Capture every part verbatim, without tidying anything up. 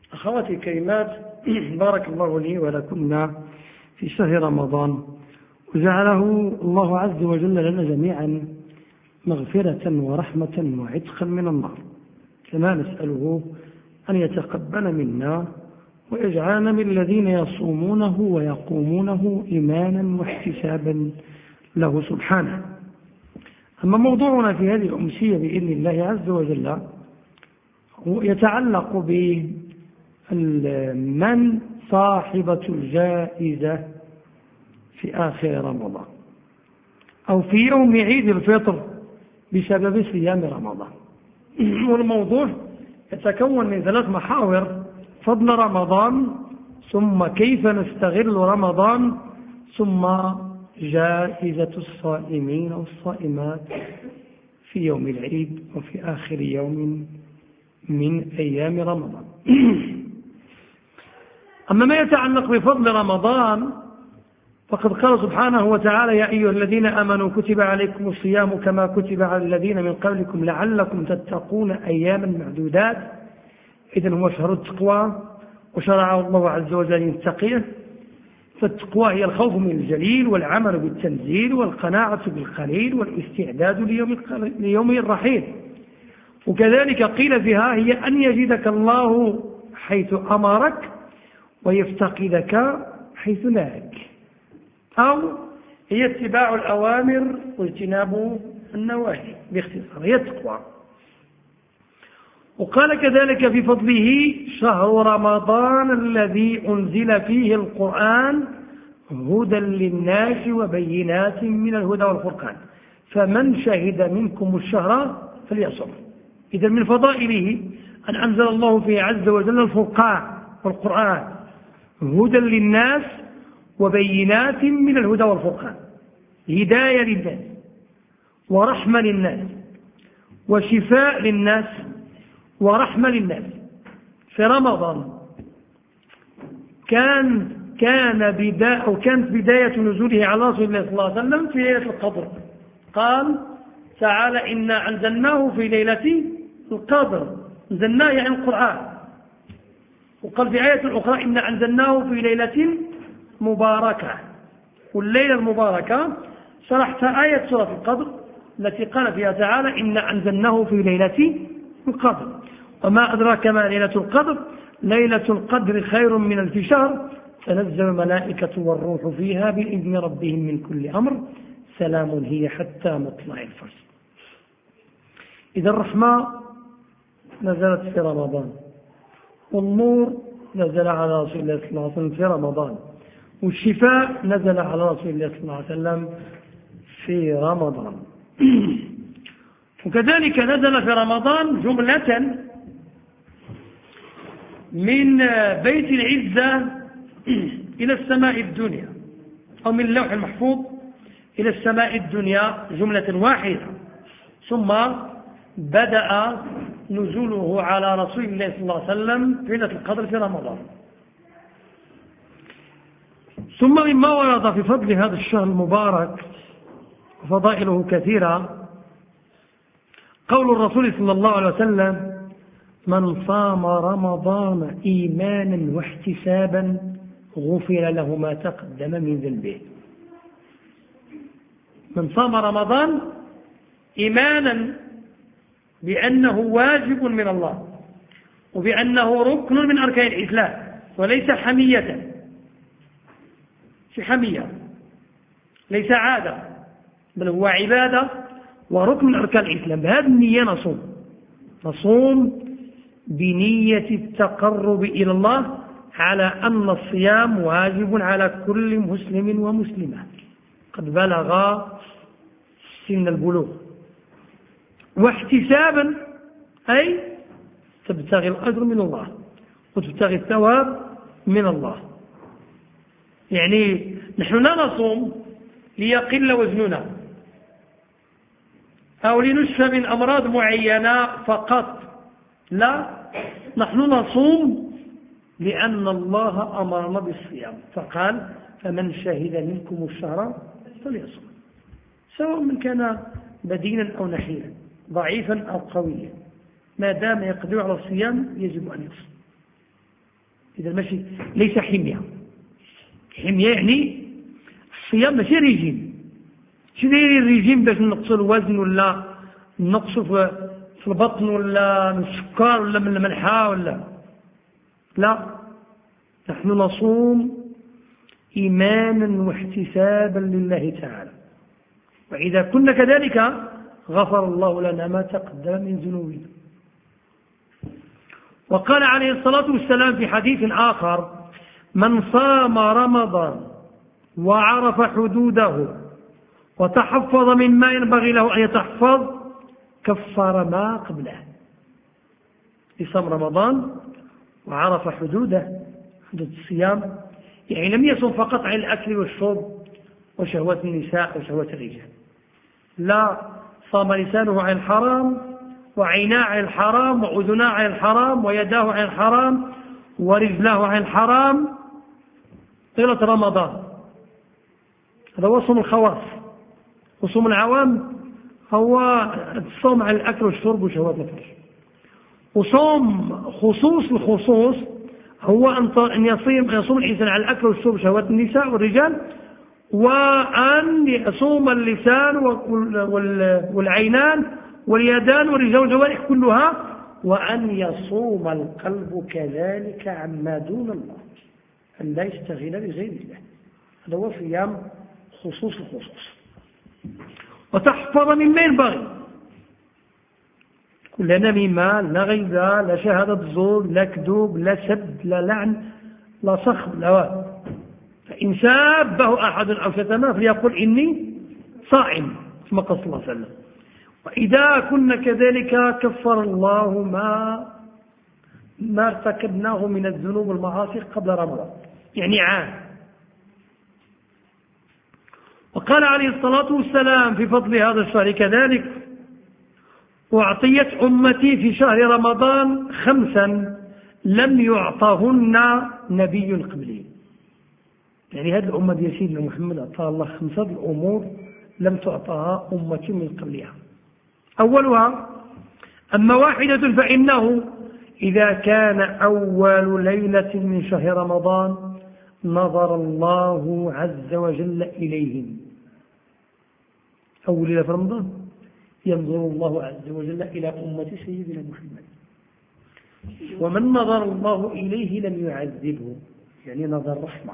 أخواتي الكريمات، بارك الله لي ولكن في شهر رمضان، وجعله الله عز وجل لنا جميعا مغفرة ورحمة وعتقا من النار، كما نسأله أن يتقبل منا ويجعلنا من الذين يصومونه ويقومونه إيمانا واحتسابا له سبحانه. أما موضوعنا في هذه الأمسية بإذن الله عز وجل يتعلق بمن صاحبة الجائزة في آخر رمضان أو في يوم عيد الفطر بسبب صيام رمضان. والموضوع يتكون من ثلاث محاور: فضل رمضان، ثم كيف نستغل رمضان، ثم جائزة الصائمين والصائمات في يوم العيد وفي آخر يوم من أيام رمضان. أما ما يتعلق بفضل رمضان فقد قال سبحانه وتعالى: يا أيها الذين آمنوا كتب عليكم الصيام كما كتب على الذين من قبلكم لعلكم تتقون أياما معدودات. إذن هو شهر التقوى وشرعه الله عز وجل للتقية، فالتقوى هي الخوف من الجليل والعمل بالتنزيل والقناعة بالقليل والاستعداد ليوم الرحيل. وكذلك قيل فيها هي أن يجدك الله حيث أمرك ويفتقدك حيث نهاك، أو هي اتباع الأوامر واجتناب النواهي، باختصار هي التقوى. وقال كذلك في فضله: شهر رمضان الذي أنزل فيه القرآن هدى للناس وبينات من الهدى والفرقان فمن شهد منكم الشهر فليصم. إذن من فضائله أن أنزل الله فيه عز وجل الفرقان والقرآن هدى للناس وبينات من الهدى والفرقان، هداية للناس ورحمة للناس وشفاء للناس ورحمة للناس. في رمضان كان كان بداية أو كانت بداية نزوله على رسول الله صلى الله عليه وسلم في ليلة القدر. قال تعالى: إنا أنزلناه في ليلة القدر، أنزلناه يعني القرآن. وقال في آية أخرى: إنا أنزلناه في ليلة مباركة. والليلة المباركة شرحت آية سورة القدر التي قال فيها تعالى: إنا أنزلناه في ليلة القدر وما أدراك ما ليلة القدر ليلة القدر خير من ألف شهر تنزل الملائكة والروح فيها بإذن ربهم من كل أمر سلام هي حتى مطلع الفجر. إذا الرحمة نزلت في رمضان، والنور نزل على رسول الله صلى الله عليه وسلم في رمضان، والشفاء نزل على رسول الله صلى الله عليه وسلم في رمضان. وكذلك نزل في رمضان جملة من بيت العزة إلى السماء الدنيا، أو من اللوح المحفوظ إلى السماء الدنيا جملة واحدة، ثم بدأ نزوله على رسول الله صلى الله عليه وسلم في ليلة القدر في رمضان. ثم مما ورد في فضل هذا الشهر المبارك وفضائله كثيرة قول الرسول صلى الله عليه وسلم: من صام رمضان إيمانا واحتسابا غفر له ما تقدم من ذنبه. من صام رمضان إيمانا بأنه واجب من الله وبأنه ركن من أركان الإسلام وليس حمية، في حمية ليس عادة، بل هو عبادة وركن من أركان الإسلام. بهذه النية نصوم نصوم بنية التقرب إلى الله، على أن الصيام واجب على كل مسلم ومسلمة قد بلغ سن البلوغ. واحتسابا أي تبتغي الأجر من الله وتبتغي الثواب من الله. يعني نحن لا نصوم ليقل وزننا أو لنشفى من أمراض معينة فقط، لا، نحن نصوم لأن الله أمرنا بالصيام، فقال: فمن شهد منكم الشهر فليصم، سواء من كان بدينا أو نحيلا، ضعيفا أو قويا، ما دام يقدر على الصيام يجب أن يصوم. إذا ماشي ليس حمية. حمية يعني الصيام ماشي ريجيم. شي داير الريجيم باش نقصوا الوزن ولا نقصوا في البطن ولا من السكر ولا من الملحة ولا لا. نحن نصوم إيمانا واحتسابا لله تعالى، وإذا كنا كذلك غفر الله لنا ما تقدم من ذنوبنا. وقال عليه الصلاة والسلام في حديث آخر: من صام رمضان وعرف حدوده وتحفظ مما ينبغي له أن يتحفظ كفر ما قبله. يصام رمضان وعرف حدوده، حدود الصيام، يعني لم يصم فقط عن الأكل والشرب وشهوات النساء وشهوات الرجال، لا، صام لسانه عن الحرام وعيناه عن الحرام وأذناه عن الحرام ويداه عن الحرام ورجلاه عن الحرام طيلة رمضان. هذا هو صوم الخواص. وصوم العوام هو الصوم عن الأكل والشرب وشهوات الفرج. وصوم خصوص الخصوص هو أن يصوم يصوم الإنسان على الأكل والشرب وشهوات النساء والرجال، وأن يصوم اللسان والعينان واليدان والرجال والجوارح كلها، وأن يصوم القلب كذلك عما دون الله، أن لا يشتغل بغير الله. هذا هو صيام خصوص الخصوص. وتحفظ مما ينبغي، لا نميمة، لا غيبة، لا شهادة زور، لا كذوب، لا سب، لا لعن، لا صخب، لا واد. فإن سابه أحد أو شتمه فليقول إني صائم، كما قال صلى الله عليه وسلم. وإذا كنا كذلك كفر الله ما ما ارتكبناه من الذنوب والمعاصي قبل رمضان، يعني عام. وقال عليه الصلاة والسلام في فضل هذا الشهر كذلك: أعطيت أمتي في شهر رمضان خمسا لم يعطهن نبي قبلي. يعني هذه الأمة ديال سيدنا محمد أعطاها الله خمسة الأمور لم تعطها أمتي من قبلها. أولها: أما واحدة فإنه إذا كان أول ليلة من شهر رمضان نظر الله عز وجل إليهم. أول ليلة في رمضان ينظر الله عز وجل إلى أمة سيدنا محمد، ومن نظر الله إليه لم يعذبه، يعني نظر رحمة،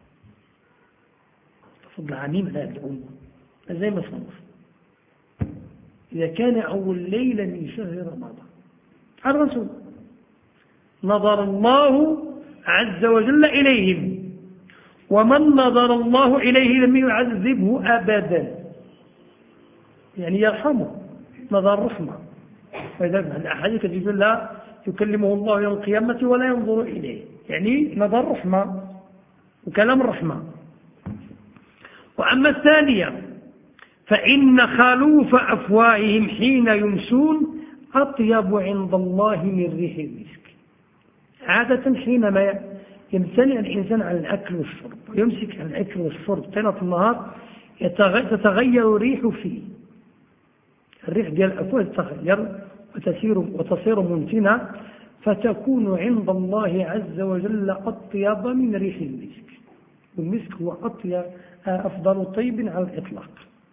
فضل عميم على هذه الأمة زي ما صنف. إذا كان أول ليلة من شهر رمضان على الرسول نظر الله عز وجل إليهم، ومن نظر الله إليه لم يعذبه أبدا، يعني يرحمه نظر رحمة. فإذا الأحاديث تقول لا يكلمه الله يوم القيامة ولا ينظر إليه، يعني نظر رحمة وكلام الرحمة. وأما الثانية فإن خلوف أفواههم حين يمسون أطيب عند الله من ريح المسك. عادة حينما يمتنع الإنسان عن الأكل والشرب ويمسك عن الأكل والشرب طيلة النهار تتغير ريح فيه، الريح ديال الأفواه تتغير وتسير وتصير منتنة، فتكون عند الله عز وجل أطيب من ريح المسك. والمسك هو أطيب أفضل طيب على الإطلاق.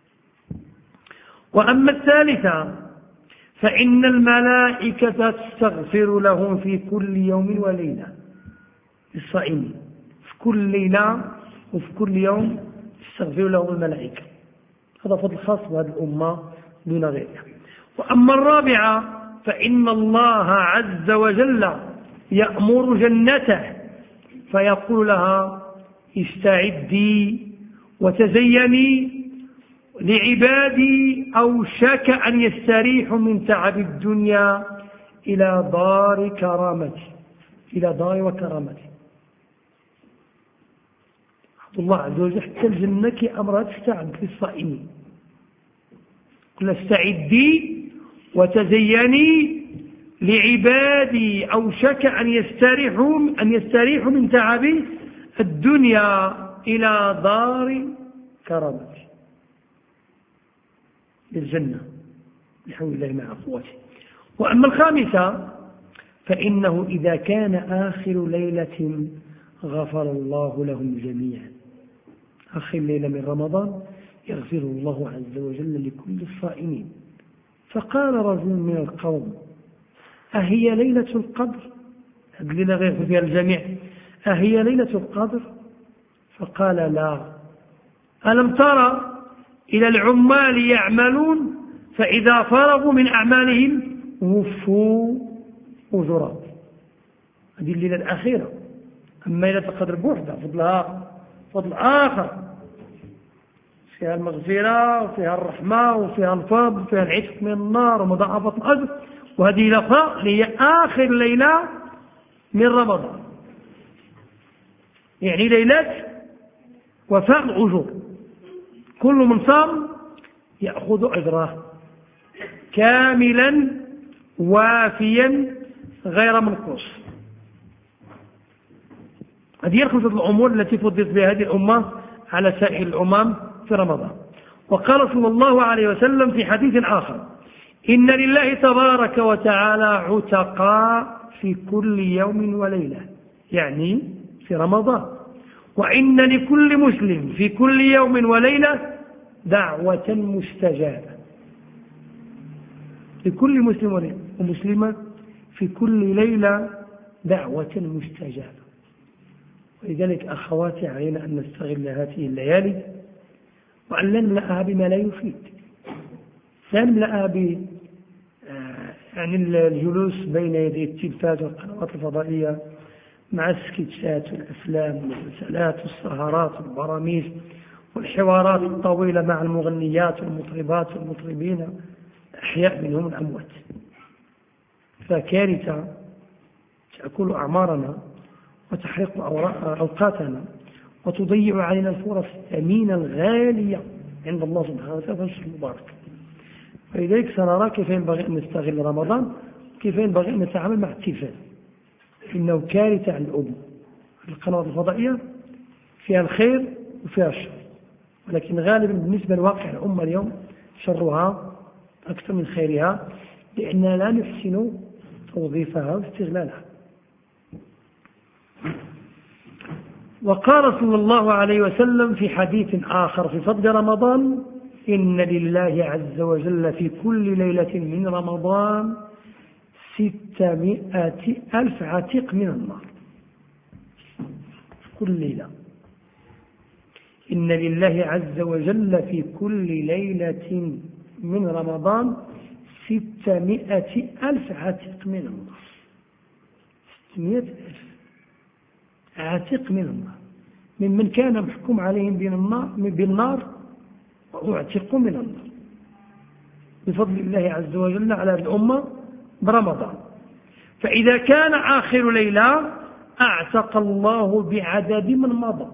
وأما الثالثة فإن الملائكة تستغفر لهم في كل يوم وليلة، الصائمين في كل ليلة وفي كل يوم تستغفر لهم الملائكة. هذا فضل خاص بهذه الأمة دون غيرها. وأما الرابعة فإن الله عز وجل يأمر جنته فيقول لها: استعدي وتزيني لعبادي أوشك أن يستريحوا من تعب الدنيا إلى دار كرامتي، إلى دار وكرامتي. الله عز وجل حتى الجنة كأمرها تستعد للصائمين، قل استعدي وتزيني لعبادي أوشك أن يستريحوا أن يستريحوا من تعب الدنيا إلى دار كرامتي، للجنة بحول الله مع قوته. وأما الخامسة فإنه إذا كان آخر ليلة غفر الله لهم جميعا. آخر ليلة من رمضان يغفر الله عز وجل لكل الصائمين. فقال رجل من القوم: أهي ليلة القدر؟ الليلة غير فيها الجميع، أهي ليلة القدر؟ فقال: لا. ألم ترى إلى العمال يعملون فإذا فرغوا من أعمالهم وفوا أجورهم. هذه الليلة الأخيرة. أما ليلة القدر بوحدها فضلها فضل آخر، فيها المغفرة وفيها الرحمة وفيها الفضل وفيها العتق من النار ومضاعفة الأجر. وهذه الأخرى هي آخر ليلة من رمضان، يعني ليلة وفاء الأجور. كل من صام يأخذ أجره كاملا وافيا غير منقوص. هذه هي الخمسة الأمور التي فضلت بها هذه الأمة على سائر الأمم في رمضان. وقال صلى الله عليه وسلم في حديث آخر: إن لله تبارك وتعالى عتقاء في كل يوم وليلة، يعني في رمضان. وإن لكل مسلم في كل يوم وليلة دعوة مستجابة. لكل مسلم ومسلمة في كل ليلة دعوة مستجابة. ولذلك أخواتي علينا أن نستغل هذه الليالي وأن لا نملأها بما لا يفيد، لا نملأها ب يعني الجلوس بين يدي التلفاز والقنوات الفضائية مع السكتشات والأفلام والمسلسلات والسهرات والبراميج والحوارات الطويلة مع المغنيات والمطربات والمطربين الأحياء منهم الأموات. فكارثة تأكل أعمارنا وتحرق أوقاتنا وتضيع علينا الفرص الثمينة الغالية عند الله سبحانه وتعالى في الشهر المبارك. فلذلك سنرى كيف ينبغي أن نستغل رمضان، كيف ينبغي أن نتعامل مع التلفاز، إنه كارثة عن الأمة. القنوات الفضائية فيها الخير وفيها الشر، ولكن غالبا بالنسبة لواقع الأمة اليوم شرها أكثر من خيرها، لأننا لا نحسن توظيفها واستغلالها. وقال صلى الله عليه وسلم في حديث آخر في فضل رمضان: إن لله عز وجل في كل ليلة من رمضان ستمائة ألف عتيق من النار. في كل ليلة. إن لله عز وجل في كل ليلة من رمضان ستمائة ألف عتيق من النار. ستمائة ألف عتيق من النار، ممن كان محكوم عليهم بالنار وأعتقوا من النار بفضل الله عز وجل على الأمة برمضان. فإذا كان آخر ليلة أعتق الله بعدد من مضى.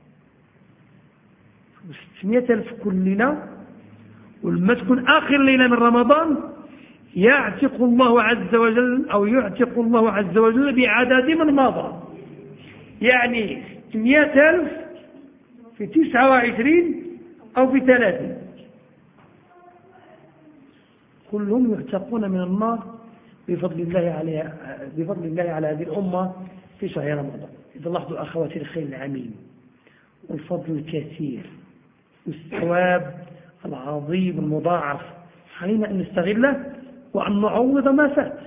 ستمائة ألف كل ليلة، ولما تكون آخر ليلة من رمضان يعتق الله عز وجل أو يعتق الله عز وجل بعدد من مضى، يعني ستمائة ألف في تسعة وعشرين أو في ثلاثين، كلهم يعتقون من النار بفضل الله عليها، بفضل الله على هذه الأمة في شهر رمضان. إذا لاحظوا أخواتي الخير العميم والفضل الكثير والثواب العظيم المضاعف، علينا أن نستغله وأن نعوض ما فات،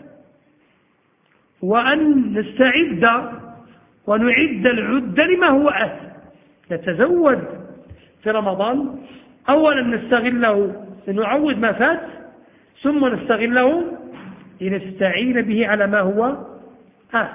وأن نستعد ونعد العد لما هو آت. نتزود في رمضان، أولا نستغله لنعوض ما فات، ثم نستغله لنستعين به على ما هو آت.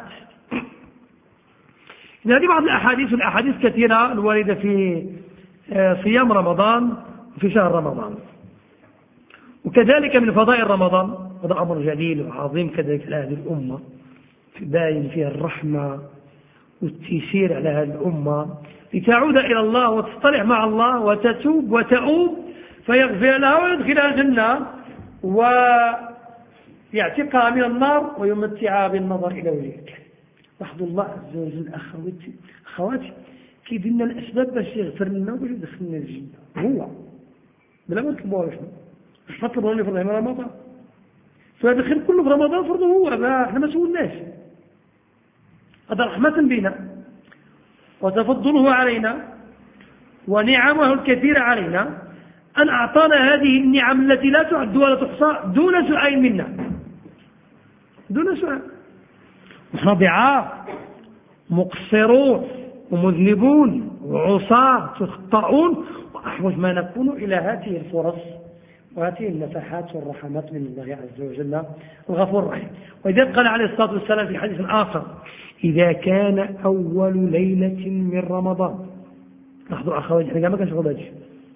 هذه بعض الأحاديث الأحاديث كثيرة الواردة في صيام رمضان وفي شهر رمضان. وكذلك من فضائل رمضان، هذا أمر جليل وعظيم كذلك لهذه الأمة، باين فيها الرحمة والتيسير على هذه الأمة لتعود إلى الله وتصطلح مع الله وتتوب وتؤوب فيغفر لها ويدخلها الجنة ويعتقها من النار ويمتعها بالنظر إلى وجهه الكريم. لاحظوا الله عز وجل أخواتي أخواتي كيدير لنا الأسباب باش يغفر لنا وباش يدخلنا الجنة، هو بلا ما نطلبوها شنو باش نطلبوا لنا في رمضان. فهذا الخير كله في رمضان فرضه هو، احنا ما سولناش. هذا رحمة بنا وتفضله علينا ونعمه الكثيرة علينا أن أعطانا هذه النعم التي لا تعد ولا تحصى دون سؤال منا، دون سؤال. نحن ضعاف مقصرون ومذنبون وعصاة وخطاؤون، وأحوج ما نكون إلى هذه الفرص وهذه النفحات والرحمات من الله عز وجل الغفور الرحيم. ولذلك قال عليه الصلاة والسلام في حديث آخر: إذا كان أول ليلة من رمضان. لاحظوا أخواتي، احنا ما كنشغل هذا الشيء،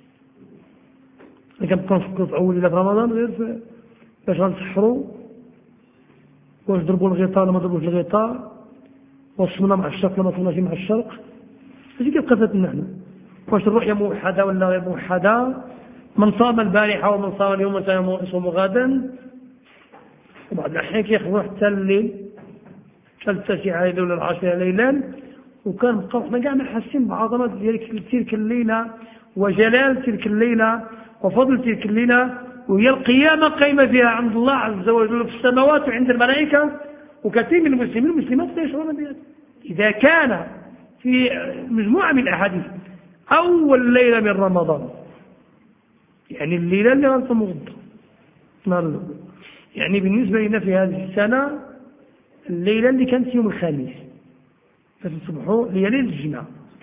احنا كنبقاو نفكروا في أول ليلة في رمضان غير باش غنسحروا، واش ضربوا الغطاء ولا ما ضربوش الغطاء، وصمنا مع الشرق ولا ما صمناش مع الشرق. هذه كيبقى فاتنا حنا، واش الرؤية موحدة ولا غير موحدة، من صام البارحة ومن صام اليوم يصوم غدا. وبعض الأحيان كيخرجوا حتى الليل، حتى التاسعة ليلة ولا العاشرة ليلا، وكان بقاو حنا كاع ما حاسين بعظمة ديال تلك الليلة وجلال تلك الليلة وفضل تلك الليلة، وهي القيامة قايمة فيها عند الله عز وجل في السماوات وعند الملائكة. وكثير من المسلمين والمسلمات لا يشعرون بهذا. إذا كان في مجموعة من الأحاديث أول ليلة من رمضان، يعني الليلة اللي غنصوموا غدا نهار الأول، يعني بالنسبة لنا في هذه السنة الليلة اللي كانت يوم الخميس فتصبحوا هي ليلة الجمعة.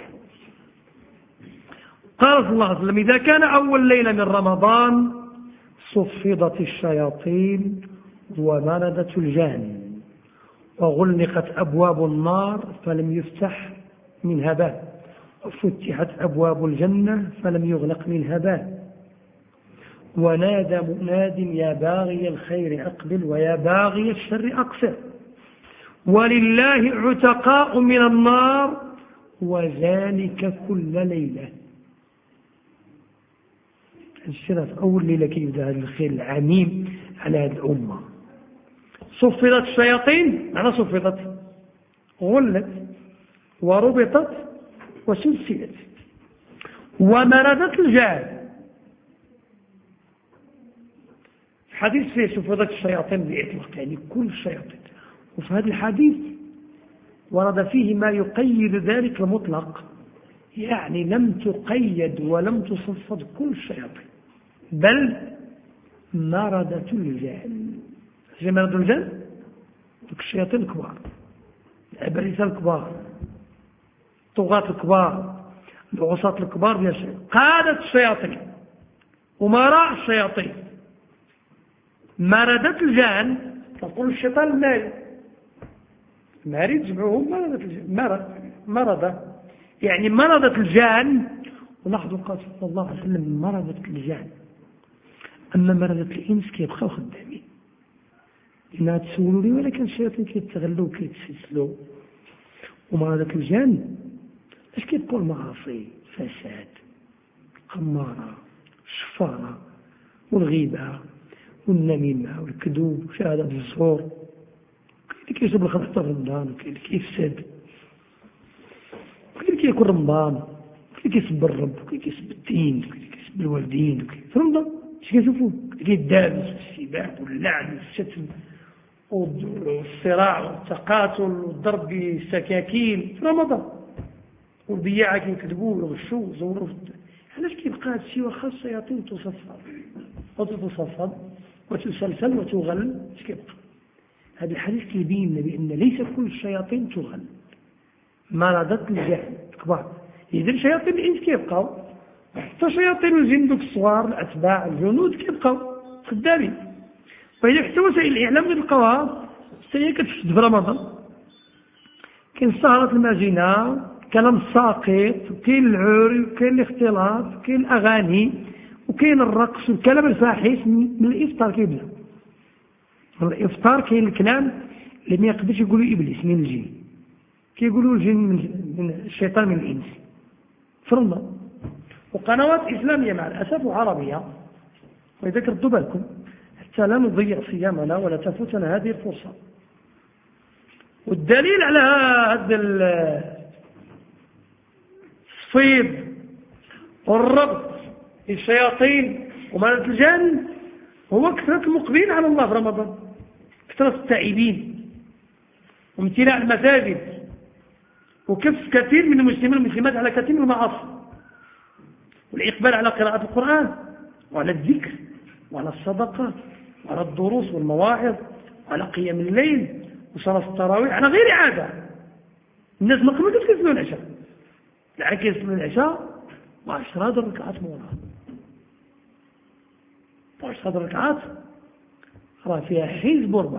قال صلى الله عليه وسلم: إذا كان أول ليلة من رمضان صفدت الشياطين ومردت الجان وغلقت أبواب النار فلم يفتح منها باب وفتحت أبواب الجنة فلم يغلق منها باب ونادى مناد: يا باغي الخير أقبل ويا باغي الشر أقصر ولله عتقاء من النار وذلك كل ليلة. الشرف أول ليلة كيبدأ هذا الخير العميم على هذه الأمة. صفدت الشياطين، معنى صفدت غلت وربطت وسلسلت ومردت الجان. حديث فيه صفدت الشياطين بإطلاق، يعني كل الشياطين. وفي هذا الحديث ورد فيه ما يقيد ذلك المطلق، يعني لم تقيد ولم تصفد كل الشياطين، بل مردت الجان. زي مرض الجان دوك الشياطين الكبار، العبارسة الكبار، الطغاة الكبار، العصاة الكبار ديال الشياطين، قادة الشياطين ومراء الشياطين. مردت الجان تقول الشيطان المارد، المارد جمعوهم مردت الجان، مرض مرض يعني مرضت الجان. ولاحظوا قال صلى الله عليه وسلم: مرضت الجان. أما مرضت الإنس كيبقاو خدامين، لأنها تسولوا لي ولكن الشياطين كيتغلوا وكيتسلسلوا. ومرضت الجان اش كيبقوا؟ المعاصي، الفساد، القمارة، الشفارة والغيبة والنميمة والكذوب وشهادة الزور. كاين اللي كيجيب الخمسة في رمضان، وكاين اللي كيفسد، وكاين اللي كيكون رمضان، وكاين اللي كيسب الرب، وكاين اللي كيسب الدين، وكاين اللي كيسب الوالدين. في رمضان اش كنشوفوا؟ الدابس والسباق واللعن والشتم والصراع والتقاتل والضرب بالسكاكين في رمضان، والبياعة كيكذبوا ويغشوا ويزوروا. علاش كيبقى هذا الشيء واخا الشياطين تصفد وتتصفد وتسلسل وتغل؟ اش كيبقى؟ هذا الحديث كيبين لنا بان ليس كل الشياطين تغل، مرضت الجهل الكبار. اذا الشياطين الانس كيبقاو، حتى شياطين الجن دوك الصغار الاتباع الجنود كيبقاو خدامين. وإذا حتى وسائل الإعلام كتلقاوها حتى هي كتفسد في رمضان. كاين السهرات الماجنة، كلام الساقط، وكاين العري، وكاين الاختلاط، وكاين الأغاني، وكاين الرقص والكلام الفاحش. من الإفطار كيبدا، من الإفطار كاين الكلام اللي ما يقدرش يقولوا إبليس من الجن، كيقولوا الجن من الشيطان من الإنس في رمضان. وقنوات إسلامية مع الأسف وعربية، وإذا ردوا بالكم حتى لا نضيع صيامنا ولا تفوتنا هذه الفرصة. والدليل على هذا الصيد والربط للشياطين ومرض الجن هو كثرة المقبلين على الله في رمضان. كثرة التائبين وامتلاء المساجد وكف كثير من المسلمين والمسلمات على كثير من المعاصي والإقبال على قراءة القرآن وعلى الذكر وعلى الصدقة وعلى الدروس والمواعظ وعلى قيام الليل وصلاة التراويح على غير عادة. الناس ما قبل كيف يصلوا العشاء، العكس يصلوا العشاء وعشرات الركعات موراها، وعشرات الركعات راه فيها حزب ربع،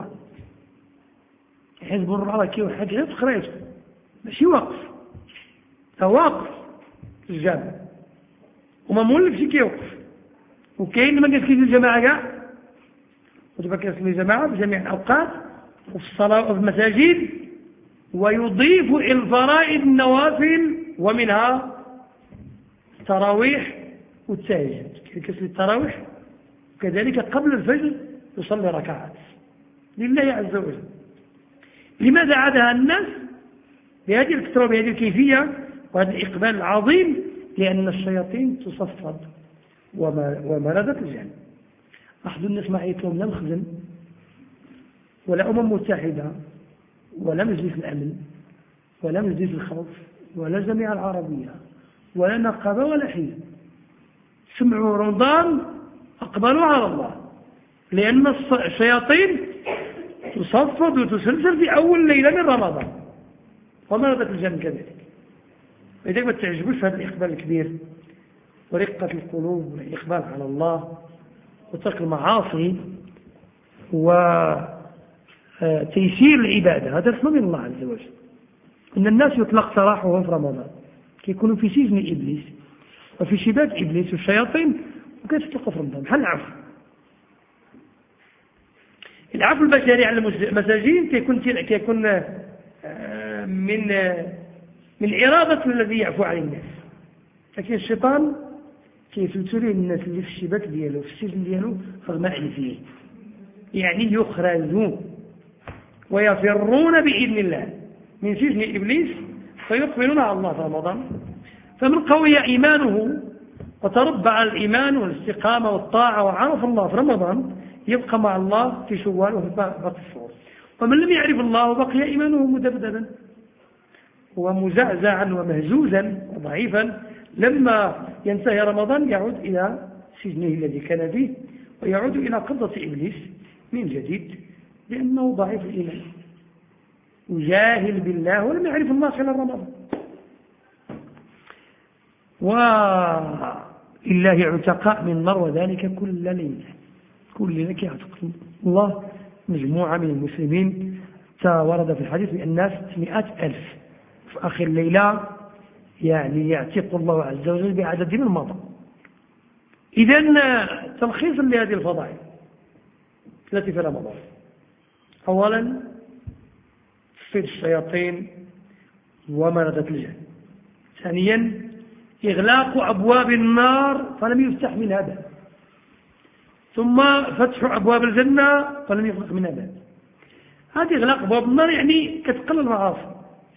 حزب الربع راه كيو حاجة غير تقريته ماشي واقف، واقف في الجامع وما مولف شي كيوقف، وكاين اللي ما كيسكيز الجماعة كاع وتبقى كيصلي الجماعة في جميع الأوقات وفي الصلاة وفي المساجد، ويضيف إلى الفرائض النوافل ومنها التراويح والتهجد، كيصلي التراويح وكذلك قبل الفجر يصلي ركعات لله عز وجل. لماذا عادها الناس بهذه الكثرة وبهذه الكيفية وهذا الإقبال العظيم؟ لأن الشياطين تصفد ومرضت الجن. أحد الناس ما عيط لهم لا مخزن ولا أمم متحدة ولا مجلس الأمن ولا مجلس الخوف ولا الجامعة العربية ولا نقابة ولا حزب، سمعوا رمضان أقبلوا على الله، لأن الشياطين تصفد وتسلسل في أول ليلة من رمضان ومرضت الجن كذلك. إذا ما تعجبوش هذا الإقبال الكبير ورقة القلوب والإقبال على الله وترك المعاصي وتيسير العبادة، هذا رحمة من الله عز وجل. إن الناس يطلق سراحهم في رمضان كيكونوا في سجن إبليس وفي شباك إبليس والشياطين وكيتطلقوا في رمضان بحال العفو. العفو البشري على المساجين كيكون كيكون من من إرادة الذي يعفو عن الناس، لكن الشيطان كيفلتوا ليه الناس اللي في الشباك ديالو في السجن ديالو رغم أنفه، يعني يخرجون ويفرون بإذن الله من سجن إبليس فيقبلون على الله في رمضان. فمن قوي إيمانه وتربى على الإيمان والاستقامة والطاعة وعرف الله في رمضان يبقى مع الله في شوال وفي باقي الشهور. ومن لم يعرف الله وبقي إيمانه مدبدبا ومزعزعا ومهزوزا وضعيفا، لما ينتهي رمضان يعود إلى سجنه الذي كان فيه ويعود إلى قبضة إبليس من جديد، لأنه ضعيف الإيمان وجاهل بالله ولم يعرف الله خلال رمضان. ولله عتقاء من النار وذلك كل ليلة، كل ليلة يعتق الله مجموعة من المسلمين. ورد في الحديث بأن الناس مئة ألف في آخر الليلة يعني يعتق الله عز وجل بعدد من مضى. إذن تلخيص لهذه الفضائل التي في رمضان: أولا تصفيد الشياطين ومردة الجن. ثانيا إغلاق أبواب النار فلم يفتح منها باب، ثم فتح أبواب الجنة فلم يغلق منها باب. هذه إغلاق أبواب النار يعني كتقل المعاصي،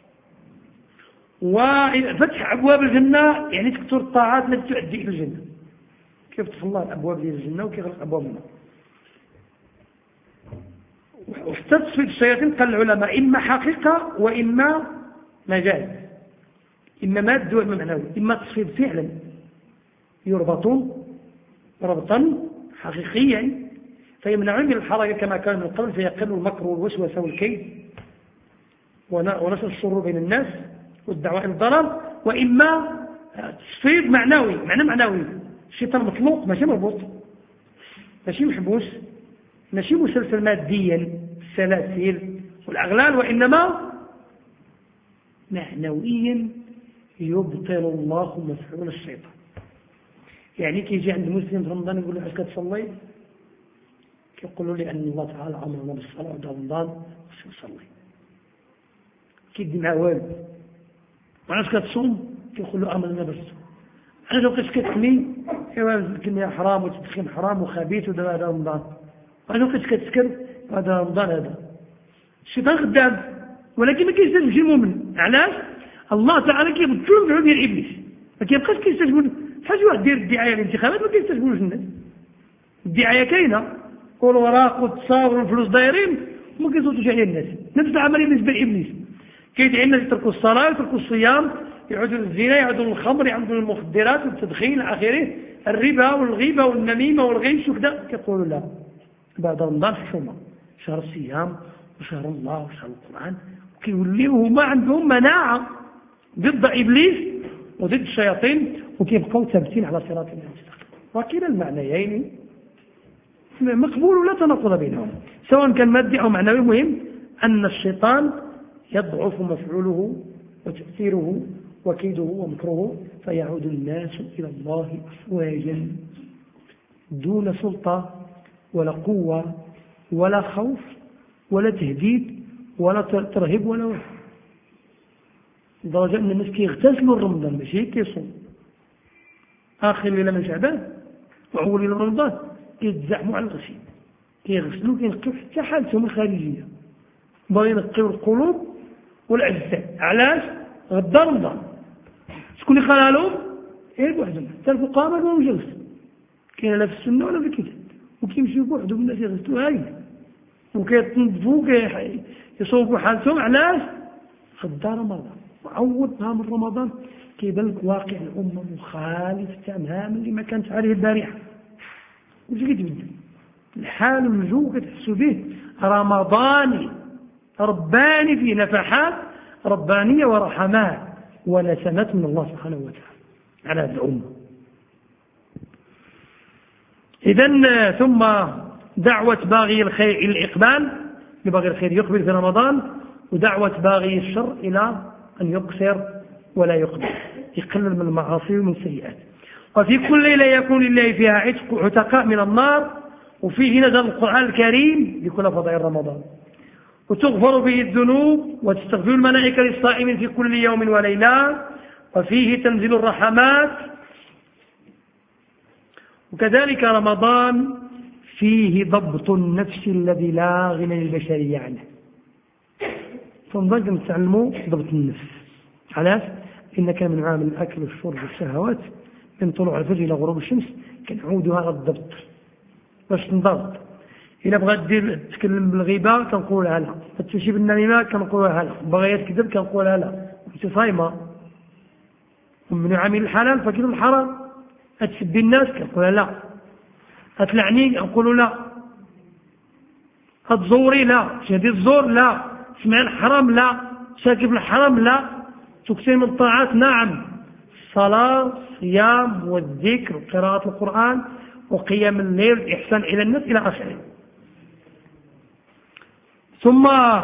وفتح أبواب الجنة يعني تكثر الطاعات التي تؤدي إلى الجنة. كيف تفتح الله الأبواب ديال الجنة وكيف يغلق أبواب النار. وتصفيد الشياطين قال العلماء إما حقيقة وإما مجاز، إما مادي وإما معنوي. إما تصفيد فعلا يربطون ربطا حقيقيا فيمنعون من الحركة كما كان من قبل فيقل المكر والوسوسة والكيد ونشر الشرور بين الناس والدعوة إلى الضلال. وإما تصفيد معنوي، معنى معنوي، الشيطان مطلوق ماشي مربوط ماشي محبوس ماشي مسلسل ماديا السلاسل والأغلال، وإنما معنويا يبطل الله مفعول الشيطان. يعني كيجي عند مسلم في رمضان يقول له علاش كتصلي؟ كيقولوا لي أن الله تعالى أمرنا بالصلاة بعد رمضان باش نصلي. كيدي مع والو. وعلاش كتصوم؟ كيقول له أمرنا باش تصوم. علاش بقيت كتحمي؟ ايوا الكمية حرام والتدخين حرام وخبيث ودابا هذا رمضان. وعلاش بقيت كتسكر؟ هذا رمضان هذا. الشيطان خدام ولكن ما كيستجبش المؤمن. علاش؟ الله تعالى كيبطل المفعول ديال ابليس، ما كيبقاش كيستجبوا. بحال واحد داير الدعايه للانتخابات ما كيستجبوش الناس. الدعايه كاينه والوراق والتصاور والفلوس دايرين ما كيصوتوش عليه الناس. نفس العملية بالنسبة لإبليس، كيدعي الناس يتركوا الصلاة يتركوا الصيام، يعودوا للزنا، يعودوا للخمر، يعودوا للمخدرات والتدخين إلى آخره، الربا والغيبة والنميمة والغيش وكذا. كيقولوا لا، بعد رمضان حشومة، شهر الصيام وشهر الله وشهر القرآن، كيوليو هما عندهم مناعة ضد إبليس وضد الشياطين، وكيبقوا ثابتين على صراط الله المستقيم. وكلا المعنيين مقبول ولا تناقض بينهم، سواء كان مادي أو معنوي. المهم أن الشيطان يضعف مفعوله وتأثيره وكيده ومكره، فيعود الناس إلى الله أفواجا دون سلطة ولا قوة ولا خوف ولا تهديد ولا ترهيب ولا وحي، لدرجة أن الناس كيغتسلوا رمضان ماشي كيصوم. آخر ليلة من شعبان وأول ليلة من رمضان كيتزعموا على الغسيل، كيغسلوا كينقيو حتى حالتهم الخارجية، باغيين ينقيو القلوب والأجساد. علاش؟ غدا رمضان. شكون اللي قالها لهم؟ غير بوحدهم، حتى الفقهاء ما كانوش يغسلوا، كاين لا في السنة ولا في الكتاب، وكيمشيو بوحدهم الناس يغسلوا هاي وكيتنظفوا كيصوبوا حالتهم. علاش؟ غدا رمضان. وعوضها من رمضان كيبان لك واقع الأمة مخالف تماما لما كانت عليه البارحة. وش كتبدل الحال والجو كتحسوا به رمضاني رباني، فيه نفحات ربانية ورحمات ونسمات من الله سبحانه وتعالى على هذه الأمة. إذن ثم دعوة باغي الخير إلى الإقبال، لباغي الخير يقبل في رمضان، ودعوة باغي الشر إلى أن يقصر ولا يقبل، يقلل من المعاصي ومن السيئات. وفي كل ليلة يكون لله فيها عتق عتقاء من النار، وفيه نزل القرآن الكريم بكل فضائل رمضان، وتغفر به الذنوب وتستغفر الملائكة للصائمين في كل يوم وليلة، وفيه تنزل الرحمات. وكذلك رمضان فيه ضبط النفس الذي لا غنى للبشرية عنه. فنضج نتعلموا ضبط النفس. علاش؟ إن كان من عامل الأكل والشرب والشهوات من طلوع الفجر إلى غروب الشمس كنعودها على الضبط باش نضبط. إلا بغات دير تتكلم بالغيبة كنقولها لا، تمشي بالنميمة كنقولها لا، بغيت تكذب كنقولها لا، انت صايمة. ومن عامل الحلال فكيل الحرام. أتسبي الناس كنقولها لا، أتلعني كنقولوا لا، أتزوري لا، شهدي الزور لا، سمع الحرام لا، شاكب الحرام لا، تكثير من الطاعات نعم، الصلاة الصيام والذكر وقراءة القرآن وقيام الليل الإحسان إلى الناس إلى آخره. ثم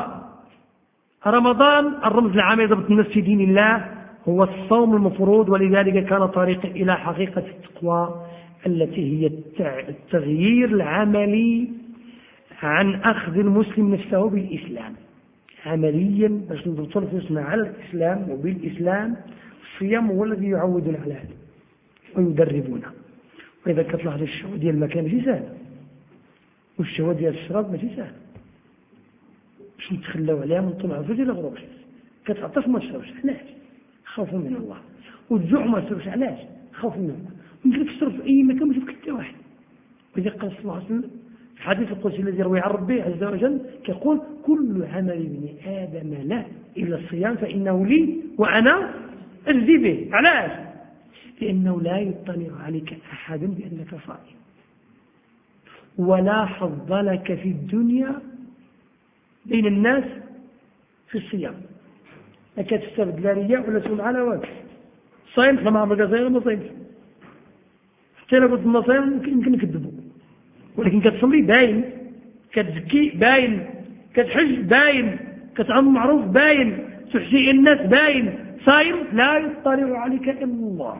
رمضان الرمز العام لضبط النفس في دين الله هو الصوم المفروض، ولذلك كان طريقا إلى حقيقة التقوى التي هي التغيير العملي عن أخذ المسلم نفسه بالإسلام عمليا باش نضبطوا نفسنا على الإسلام وبالإسلام. الصيام هو الذي يعودنا على هذا ويدربنا. وإذا كتلاحظ الشهوة ديال المكان ماشي سهل، والشهوة ديال الشراب ماشي سهل، باش نتخلاو عليها من طلوع الفجر إلى غروب الشمس. كتعطش ما تشربش، علاش؟ خوفا من الله. والجوع ما تشربش، علاش؟ خوفا من الله. ممكن تشرب في أي مكان ما تشوف حتى واحد. وإذا قال صلى الله عليه وسلم في الحديث القدسي الذي يروي عن ربه عز وجل كيقول: كل عمل ابن آدم له إلا الصيام فإنه لي وأنا أجزي به. علاش؟ لأنه لا يطلع عليك أحد بأنك صائم، ولا حظ لك في الدنيا بين الناس في الصيام. ما كتستبد لا رياء ولا سمعة على والو. صايم فما عمرك صايم ما صايمش، حتى لو كنت ما صايم يمكن نكذبوا، ولكن كتصلي باين، كتزكي باين، كتحج باين، كتعمل معروف باين، تحسي الناس باين. صايم لا يطلع عليك إلا الله.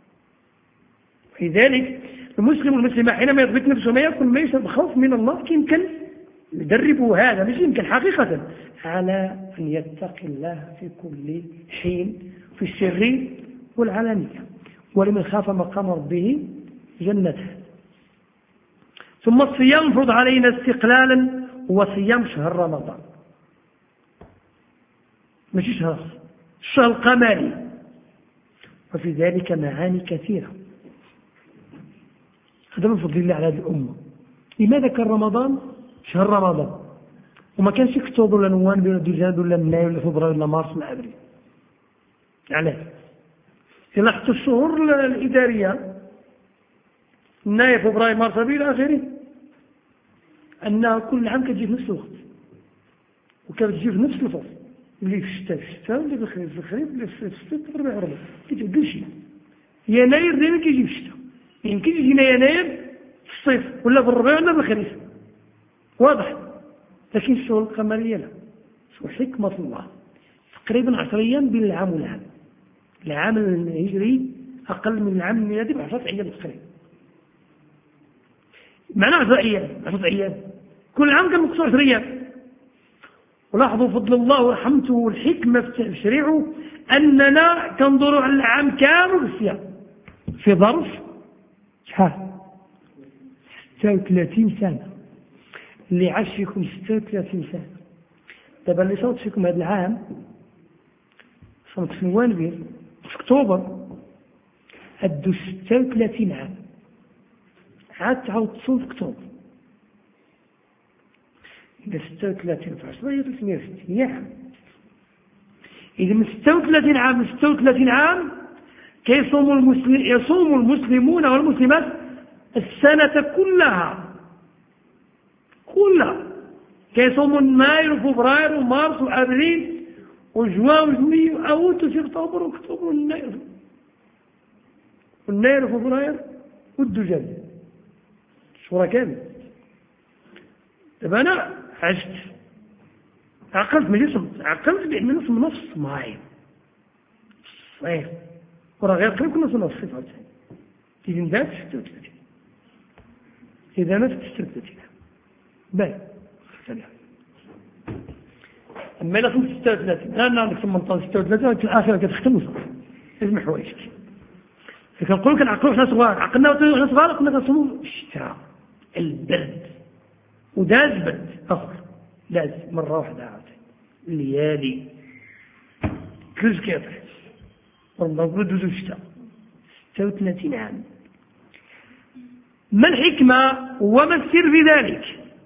لذلك المسلم والمسلمة حينما يضبط نفسه ما يكون ما يشرب خوف من الله يمكن ندربه هذا، مش يمكن حقيقة، على أن يتقي الله في كل حين في السر والعلانية. ولمن خاف مقام ربه جنته. ثم الصيام فرض علينا استقلالا هو صيام شهر رمضان، ماشي شهر الشهر القمري، وفي ذلك معاني كثيرة. هذا من فضل الله على هذه الأمة. لماذا كان رمضان شهر رمضان؟ وما كانش اكتوبر ولا نوفمبر ولا ديسمبر ولا يناير ولا فبراير ولا مارس ولا ابريل. علاش؟ إلا حتى الشهور الإدارية يناير فبراير مارس أبريل إلى آخره، أنها كل عام كتجي في نفس الوقت وكتجي في نفس الفصل، اللي في الشتاء في الشتاء واللي في الخريف في الخريف واللي في الصيف في الربيع الربيع، كيتبدل شي. يناير دائما كيجي في الشتاء، يمكن يجينا يناير في الصيف ولا في الربيع ولا في الخريف، واضح. لكن الشهور القمرية لا، شو حكمة الله. تقريبا عشر أيام بين العام والعام، العام الهجري أقل من العام الميلادي بعشرة أيام تقريبا، معنى عشرة أيام عشرة أيام كل عام كان مقصود عشر أيام. ولاحظوا فضل الله ورحمته والحكمة في تشريعه أننا كنظروا على العام كامل بالصيام في ظرف شحال ستة وثلاثين سنة. اللي عاش فيكم ستة وثلاثين سنة دابا اللي صوت فيكم هذا العام صوت في نوفمبر في اكتوبر هدو ستة وثلاثين عام، عاد تعاود تصوم في اكتوبر. إذا ستة وثلاثين في عشرة هي ثلاثمائة وستين عام. إذا من ستة وثلاثين عام من ستة وثلاثين عام كيصوم المسلم يصوم المسلمون والمسلمات السنة كلها كلها، كيصوموا يناير وفبراير ومارس وابريل وجوان وجوي واوت وسبتمبر واكتوبر واليناير واليناير وفبراير والدجاج شهور كامل. دابا انا عشت عقلت ماشي صمت، عقلت بان نصم نص معايا صحيح وراه غير قريب كنا نص صفر تيجي ندات ستة وثلاثين. اذا انا في ستة وثلاثين باهي. اما الا كنت ستة وثلاثين انا عندك ثمانطاش ستة وثلاثين في الاخره كتختم وصافي لازم حوايج. كنقول لك نعقلوا حنا صغار، عقلنا حنا صغار كنا كنصوموا الشتاء البرد وداز برد اخر داز مره واحده عاوتاني الليالي كلش كيطيح والله برد ودوز الشتاء ستة وثلاثين عام. ما الحكمه وما السر في ذلك؟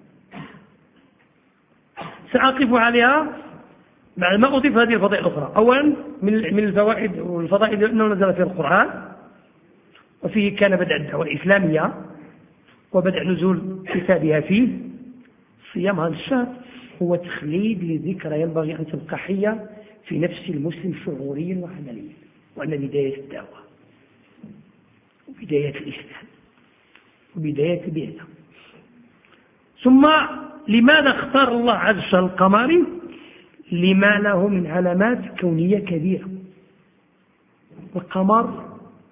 سأقف عليها بعد ما أضيف هذه الفضائل الأخرى. أولا من من الفوائد والفضائل أنه نزل في القرآن وفيه كان بدء الدعوة الإسلامية وبدء نزول كتابها فيه. صيام هذا الشهر هو تخليد لذكرى ينبغي أن تبقى حية في نفس المسلم شعوريا وعمليا، وأن بداية الدعوة وبداية الإسلام وبداية البعثة. ثم لماذا اختار الله عز وجل القمر؟ لما له من علامات كونية كبيرة. القمر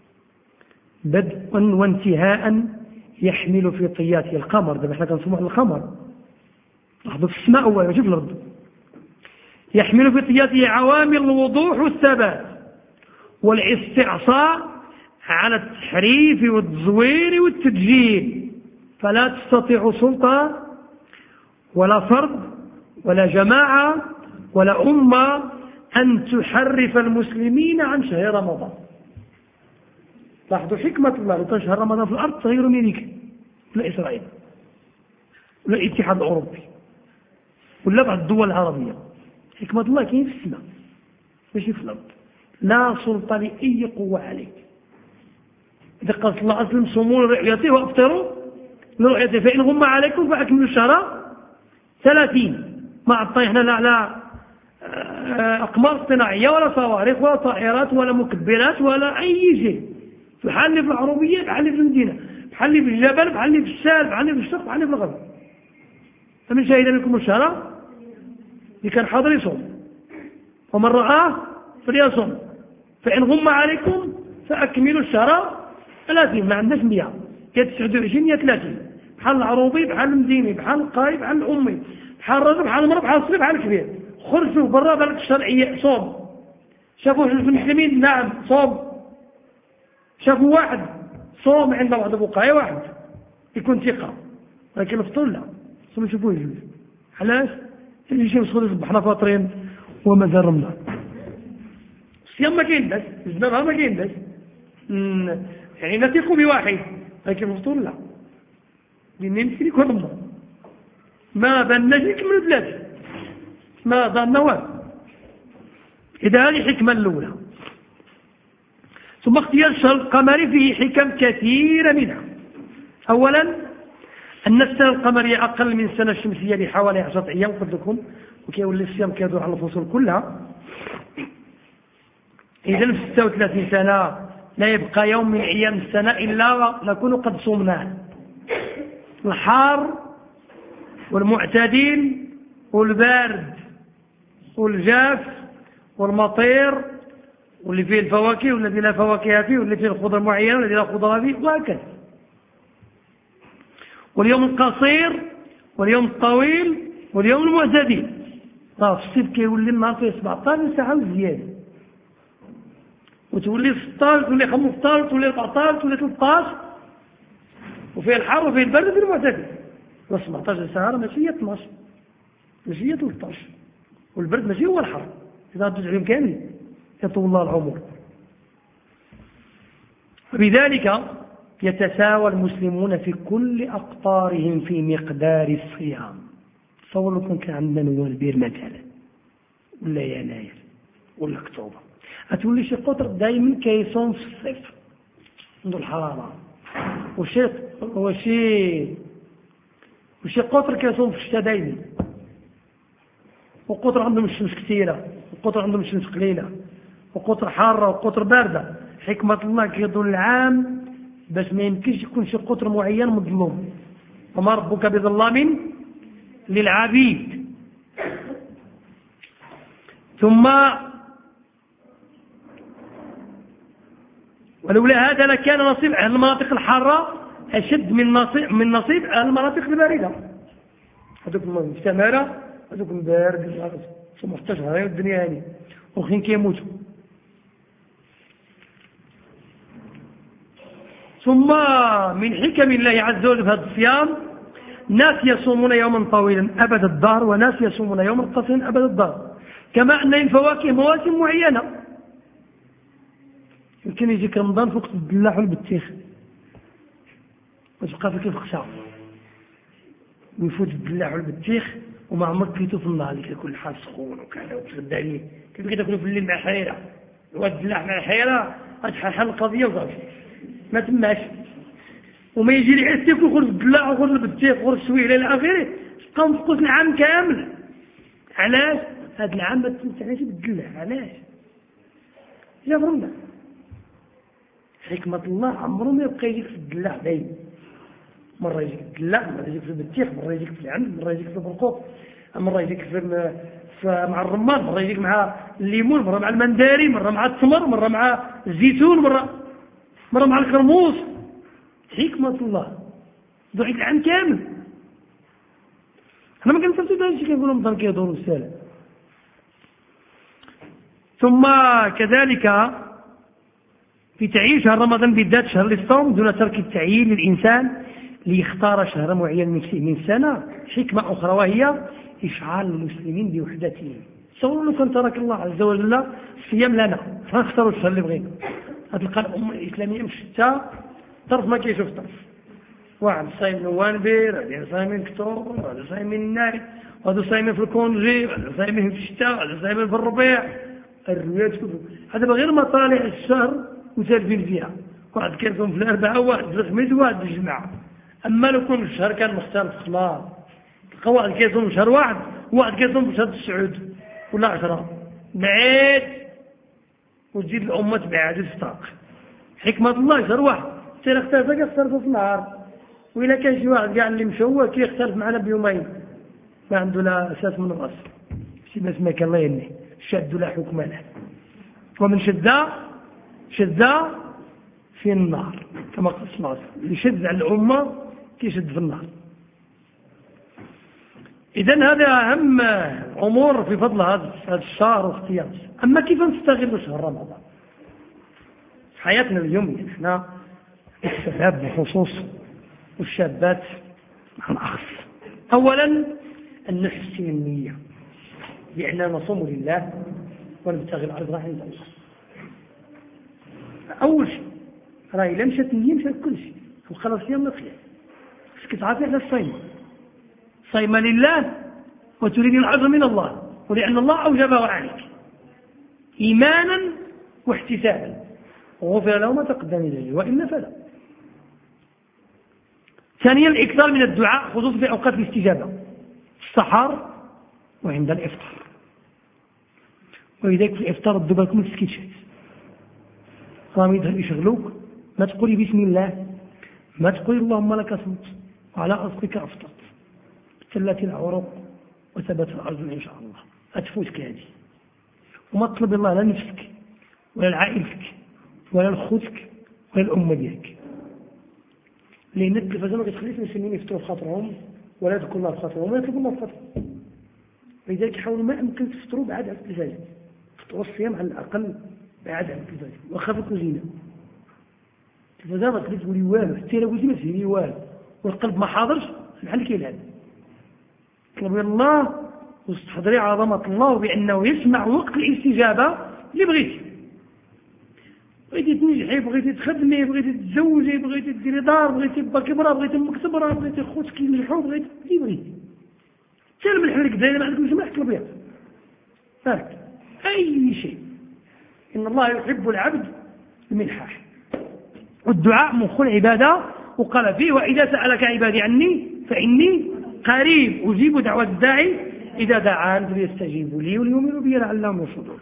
بدءا وانتهاء يحمل في طياته القمر. دابا حنا كنصوموا على القمر، لاحظوا في السماء أولا ماشي في الأرض. يحمل في طياته عوامل الوضوح والثبات والاستعصاء على التحريف والتزوير والتدجيل، فلا تستطيع سلطة ولا فرد ولا جماعة ولا أمة أن تحرف المسلمين عن شهر رمضان. لاحظوا حكمة الله، لو شهر رمضان في الأرض تغير أمريكا ولا إسرائيل ولا الاتحاد الأوروبي ولا بعض الدول العربية. حكمة الله كاين في السماء ماشي في الأرض. لا سلطة لأي قوة عليك. إذا قال الله عليه وسلم صوموا لرؤيته وأفطروا لرؤيته فإن غم عليكم فأكملوا الشهر ثلاثين. ما عطينا لا لا أقمار اصطناعية ولا صواريخ ولا طائرات ولا مكبرات ولا أي شيء. بحال في العروبية بحال في المدينة بحال في الجبل بحال في الشارع بحال في الشرق بحال في الغرب. فمن شهد منكم الشهر اللي كان حاضر يصوم ومن رآه فليصوم فإن غم عليكم فأكملوا الشهر ثلاثين. ما عندناش مية يا تسعة وعشرين يا ثلاثين. بحال العروبي بحال المديني بحال القاي بحال الأمي بحال الرجل بحال المرأة بحال الصغير بحال الكبير. خرجوا برا بلد الشرعية صوم. شافوا المسلمين نعم صوم. شافوا واحد صوم عند بعض البقايا واحد يكون ثقة، لكن الفطور لا ثم يشوفوه يجوز. علاش؟ اللي شي مسخر يصبح حنا فاطرين ومازال رمضان. الصيام ما كاين باس، الجنابها ما كاين باس، يعني نثق بواحد، لكن الفطور لا، لأن يمكن يكون رمضان ما بناش نكملوا ثلاثة ما ظن نواب. إذا هذه حكمة الأولى. ثم اختيار الشهر القمري فيه حكم كثيرة منها. أولا أن السنة القمرية أقل من السنة الشمسية بحوالي عشرة أيام قلت لكم، وكيولي الصيام كيدور على الفصول كلها. إذا في ستة وثلاثين سنة لا يبقى يوم من أيام السنة إلا نكون قد صمناه. الحار والمعتدل والبارد والجاف والمطير، واللي فيه الفواكه والذي لا فواكه فيه، واللي فيه الخضر معينة والذي لا خضر فيه، وهكذا. واليوم القصير واليوم الطويل واليوم المعتدل. راه في الصيف كيولي النهار فيه سبعطاش ساعة وزيادة، وتولي ستطاش وتولي خمسطاش وتولي أربعطاش وتولي ثلاثطاش، وفيه الحر وفيه البرد وفيه المعتدل. سبعطاش ساعة ماشي هي اثناش، ماشي هي ثلاثطاش، والبرد ماشي هو الحر. إذا دوز عليهم كامل يطول الله العمر. وبذلك يتساوى المسلمون في كل أقطارهم في مقدار الصيام. تصور لكم كان عندنا نوالبير مثلا ولا يناير ولا أكتوبر، هتولي شي قطر دايما كيصوم في الصيف عنده الحرارة، وشي وشي وشي قطر كيصوم في الشتاء دايما، وقطر عندهم الشمس كثيرة، وقطر عندهم الشمس قليلة، وقطر حارة وقطر باردة. حكمة الله كيدور العام باش ما يمكنش يكون شي قطر معين مظلوم. وما ربك بظلام للعبيد. ثم ولولا هذا لكان نصيب أهل المناطق الحارة أشد من نصيب من نصيب أهل المناطق الباردة. هذوك المستمرة هذوك البارد سمحتاج هاي الدنيا هذه وخين كيموتوا. ثم من حكم الله عز وجل في هذا الصيام ناس يصومون يوما طويلا أبد الدهر، وناس يصومون يوما قصيرا أبد الدهر. كما أن الفواكه مواسم معينة، يمكن يجيك رمضان فوق الدلاح والبتيخ وتبقى فيك الخشاع، ويفوت الدلاح والبتيخ وما عمرك كيتو في النهار اللي كيكون الحال سخون وكذا وتغدى عليه، كيف كتاكلوا في الليل مع حيره، الواد الدلاح مع الحيره غتحل القضيه وصافي ما تماش. وما يجي لي عيسى ياكل الدلاح وياكل البتيخ وياكل السويله الى اخره، تبقى مفقوس العام كامل. علاش؟ هذا العام ما تمتعناش بالدلاح. علاش؟ جا فرمنا حكمة الله عمره ما يبقى يجيك في الدلاح دايما، مرة يجيك في الدلاح، مرة يجيك في البتيخ، مرة يجيك في العنب، مرة يجيك في البرقوق، مرة يجيك في, في مع الرمان، مرة يجيك مع الليمون، مرة مع المندارين، مرة مع التمر، مرة مع الزيتون، مرة مرة مع الكرموس. حكمة الله دعيك العام كامل. احنا ما كنفهمش هذا الشيء كنقولوا رمضان كيدور السالة. ثم كذلك في تعيين شهر رمضان بالذات شهر للصوم دون ترك التعيين للإنسان ليختار شهر معين من السنة حكمة أخرى، وهي إشعار المسلمين بوحدتهم. تصوروا لو كان ترك الله عز وجل الصيام لنا فنختاروا الشهر اللي بغينا، غتلقى الأمة الإسلامية مشتى طرف ما كيشوف طرف، واحد صايم نوانبر، واحد صايمين اكتوبر، واحد صايمين الناي، واحد صايمين في الكونجي، واحد صايمين في الشتاء، واحد صايمين في الربيع. الروايات كلهم هذا غير مطالع الشهر مسالفين فيها، واحد كيصوم في الأربعاء، واحد في الخميس، واحد في الجمعة. أما لو كان الشهر كان مختلف خلاص تلقى واحد كيصوم شهر واحد، وواحد كيصوم في شهر السعود ولا عشرة، بعيد وتزيد الأمة بعاد وتفترق. حكمة الله شهر واحد سير اختلف كيختلفوا في النهار، وإلا كان شي واحد كاع اللي مشوه كيختلف معنا بيومين ما عنده لا أساس من الرأس. شي ما سماك الله يني شد لا حكم له، ومن شد شد في النار كما قال الله اللي شد على الأمة كيشد في النار. إذن هذا أهم أمور في فضل هذا الشهر واختياره. أما كيف نستغل شهر رمضان في حياتنا اليومية؟ إحنا الشباب بخصوص والشابات عن أخص. أولا أن نحسن النية بأننا نصوم لله ونبتغي الأرض عند الله. أول شيء راهي لا مشات النية مشات كل شيء، وخلاص صيام ما فيه. بس كتعافي على الصيام، صيام لله وتريد العجر من الله، ولأن الله أوجبه عليك إيمانا واحتسابا، وغفر له ما تقدم من ذنبه وإلا فلا. ثانيا الإكثار من الدعاء خصوصا في أوقات الاستجابة، في السحر وعند الإفطار. ولذلك في الإفطار ردوا بالكم السكيتشات راهم يظهر يشغلوك، ما تقولي بسم الله، ما تقولي اللهم لك صمت وعلى أصلك أفطرت، ابتلت العروق وثبت الأرجل إن شاء الله، أتفوتك هذه. وما تطلب الله لا نفسك ولا لعائلتك ولا لخوتك ولا الأمة ديالك، لأن التلفزة ما كتخليش المسلمين يفتروا في خاطرهم ولا يذكروا الله في خاطرهم ولا يطلبوا الله في خاطرهم. لذلك حاولوا ما أمكن تفطروا بعد عن التلفزة، فطروا الصيام على الأقل بعد عن التلفزة واخا في الكوزينة. التلفزة ما تقدر تقولي والو، حتى لو قلتي ما تفهمي والو والقلب ما حاضرش بحال كيلعب. طلبي الله واستحضري عظمة الله بأنه يسمع وقت الاستجابة اللي بغيتي. بغيتي تنجحي، بغيتي تخدمي، بغيتي تتزوجي، بغيتي ديري دار، بغيتي با كبرى، بغيتي امك تبرى، بغيتي خوتك ينجحوا، بغيتي اللي بغيتي. حتى الملح اللي كداير ما عندكمش ملح طلبيه. فهمت؟ أي شيء. إن الله يحب العبد الملحاح. والدعاء مخ العبادة، وقال فيه وإذا سألك عبادي عني فإني قريب أجيب دعوة الداعي إذا دعان فليستجيبوا لي وليؤمنوا بي لعلهم يرشدون.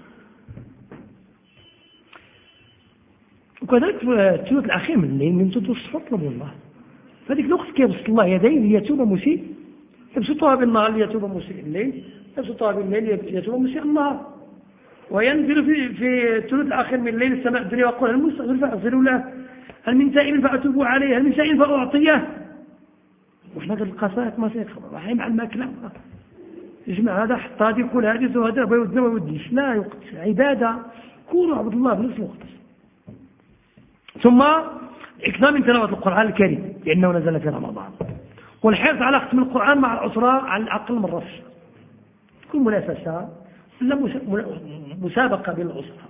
وكذلك في الثلث الأخير من الليل من تدرس الصفات طلبوا الله. فهذيك الوقت كيبسط الله يديه ليتوب مسيء، يبسطها بالنهار ليتوب مسيء الليل، يبسطها بالليل ليتوب مسيء النهار. وينزل في في الثلث الأخير من الليل السماء الدنيا ويقول هل مستغفر فأغفر له، هل من تائب فأتوب عليه، هل من سائل فأعطيه. وحنا هذه القصائد ما سيكفر راح مع الماكلة يجمع هذا حتى هذه يقول هذه وهذا بيودنا ما يوديش، لا يوقت عبادة كونوا عبد الله في نفس الوقت. ثم إكثار من تلاوة القرآن الكريم لأنه نزل في رمضان، والحرص على ختم القرآن مع الأسرة على الأقل مرة في الشهر، تكون منافسة ولا مسابقة بين الأسرة،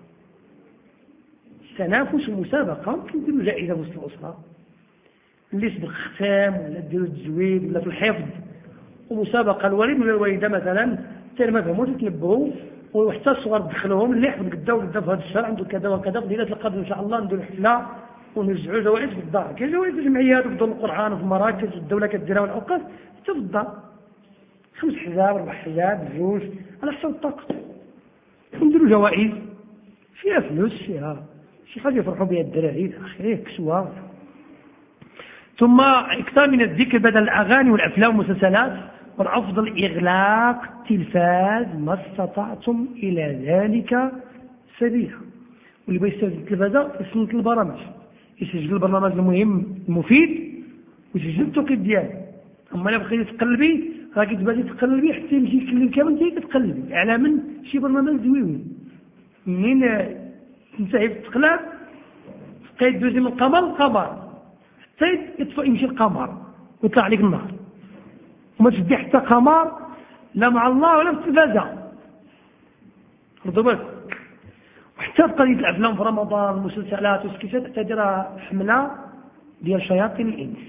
تنافس ومسابقة ممكن نديروا جائزة وسط الأسرة اللي يسبق ختام ولا ديروا التزويد ولا في الحفظ، ومسابقة الوالد ولا الوالدة مثلا تير ما فهموش يتنبهوا وحتى الصغار دخلوهم اللي يحفظ قدا وقدا في هذا الشهر عنده كذا وكذا في ليلة القدر إن شاء الله نديروا حفلة ونرجعوا جوائز في الدار. كاين جوائز في الجمعيات وفي دور القرآن وفي المراكز والدولة كديرها والأوقاف حتى في الدار، خمس حزاب أربع حزاب جوج على حسب الطاقة، نديروا جوائز فيها فلوس فيها شي حاجة يفرحوا بها الدراري إلى آخره كسوة. ثم إكثار من الذكر بدل الأغاني والأفلام والمسلسلات، والأفضل إغلاق التلفاز ما استطعتم إلى ذلك سبيلا. واللي بيستخدم التلفازة يسجل البرامج، يسجل البرنامج المهم المفيد ويسجل التوقيت ديالو. أما إلا بقيتي تقلبي راكي تبغي تقلبي حتى يمشي يكلم كامل انت كتقلبي على من شي برنامج زويون. منين تنتهي في التقلاب تبقاي دوزي من القمر للقمر حتى يطفى يمشي القمر ويطلع عليك النهار، وما تشدي حتى قمر لا مع الله ولا في التلفازة. ردوا بالكم. وحتى في قضية الأفلام في رمضان والمسلسلات والسكيتشات تعتبرها حملة ديال شياطين الإنس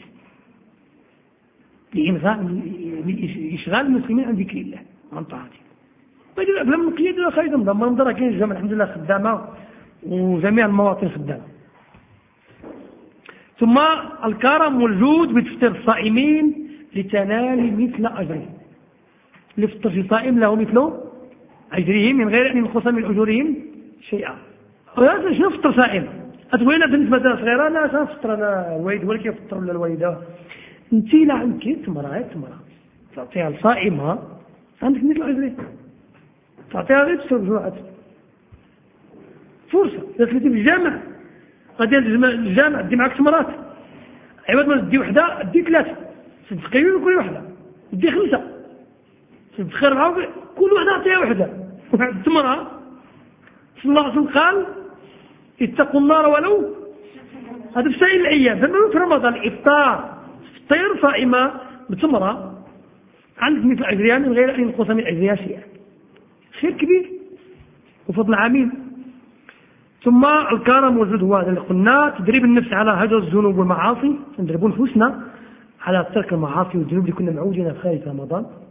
لإشغال المسلمين عن ذكر الله عن طاعته. ويجب الأفلام النقية ديال خايفة من لما نظرها كاين الجامعة الحمد لله خدامة وجميع المواطن خدامة. ثم الكرم والجود بتفطير الصائمين لتنال مثل أجرهم. اللي يفطر في صائم له مثل أجرهم من غير أن ينقص من أجورهم شيئا. وهذا شنو فطر صائم؟ أتقولين بالنسبة صغيرة لا سنفطر أنا الوالد ولا كيف يفطر ولا الوالدة. أنت لا عندك تمرة تمرة تعطيها الصائمة عندك مثل أجرهم، تعطيها غير تسرع فرصة. إذا تلتي في الجامع غادي الجامع دي معك تمرات، عوض ما تدي وحدة دي ثلاثة صدقيون كل وحدة دي خمسة صدقي ربعة كل وحدة أعطيها وحدة. التمرة صلى الله عليه وسلم قال اتقوا النار ولو هذا في سائر الأيام. فمن في رمضان الإفطار فطير صائمة بتمرة عندك مثل أجريها من غير أن ينقص من أجريها شيئا، خير كبير وفضل عميم. ثم الكرم والجود هو هذا اللي قلنا، تدريب النفس على هجر الذنوب والمعاصي، ندربوا نفوسنا على ترك المعاصي والذنوب اللي كنا معودين في خارج رمضان.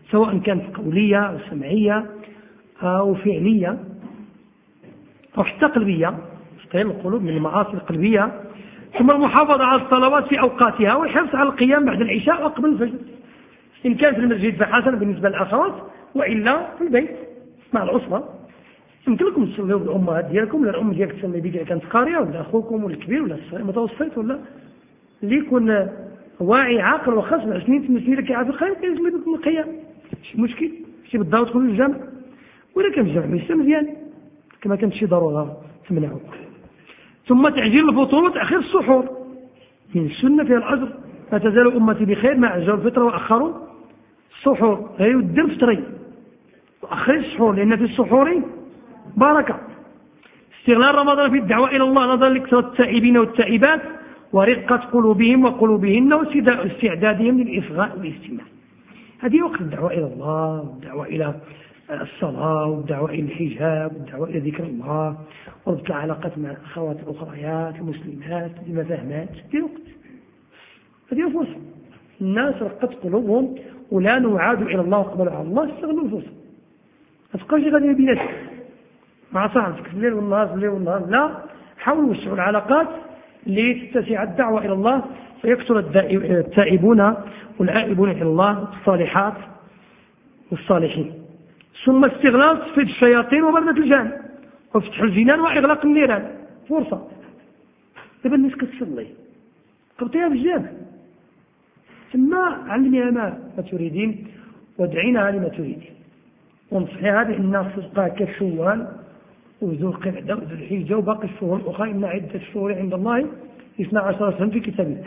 سواء كانت قولية أو سمعية أو فعلية أو حتى قلبية، تطهير القلوب من المعاصي القلبية. ثم المحافظة على الصلوات في أوقاتها والحرص على القيام بعد العشاء وقبل الفجر، إن كان في المسجد فحسن بالنسبة للأخوات، وإلا في البيت مع الأسرة. يمكن لكم تصليوا بالأمهات ديالكم، ولا الأم ديالك تصلي بك كانت قارئة، ولا أخوكم ولا الكبير ولا المتوسط، ولا اللي يكون واعي عاقل وخاص مع سنين ثمان سنين لك يعرف الخير كيصلي بكم القيام، ماشي مشكل، ماشي بالضبط تدخلوا للجامع، ولا كان الجامع ماشي مزيان كما كانت شي ضرورة تمنعه. ثم تعجيل الفطور وتأخير السحور من السنة فيها الأجر، لا تزال أمتي بخير ما عجلوا الفطر وأخروا السحور، غير الدر فطري وأخر السحور لأن في السحور بركة. استغلال رمضان في الدعوة إلى الله نظرا لكثرة التائبين والتائبات ورقة قلوبهم وقلوبهن واستعدادهم للإصغاء والاستماع. هذه وقت الدعوة إلى الله، والدعوة إلى الصلاة، والدعوة إلى الحجاب، والدعوة إلى ذكر الله، وربط العلاقات مع الأخوات الأخريات المسلمات لما فهمات. هذه وقت، هذه فرصة الناس رقت قلوبهم ولا نعاد إلى الله وقبلوا على الله، استغلوا الفرصة. ما تبقاش غادي بيناتك مع صاحبك في الليل والنهار في الليل والنهار، لا، حاولوا وسعوا العلاقات لتتسع الدعوة إلى الله فيكثر التائبون والآئبون إلى الله، الصالحات والصالحين. ثم استغلال تصفيد الشياطين وبردة الجان وفتح الجنان وإغلاق النيران، فرصة. دابا الناس كتصلي قبطيها في الجامع، ثم علميها ما تريدين وادعينها لما تريدين، ونصحيها بأنها تبقى كالشوال وذو القعدة وذو الحجة وباقي الشهور الأخرى، إن عدة الشهور عند الله اثنا عشر سنة في كتاب الله.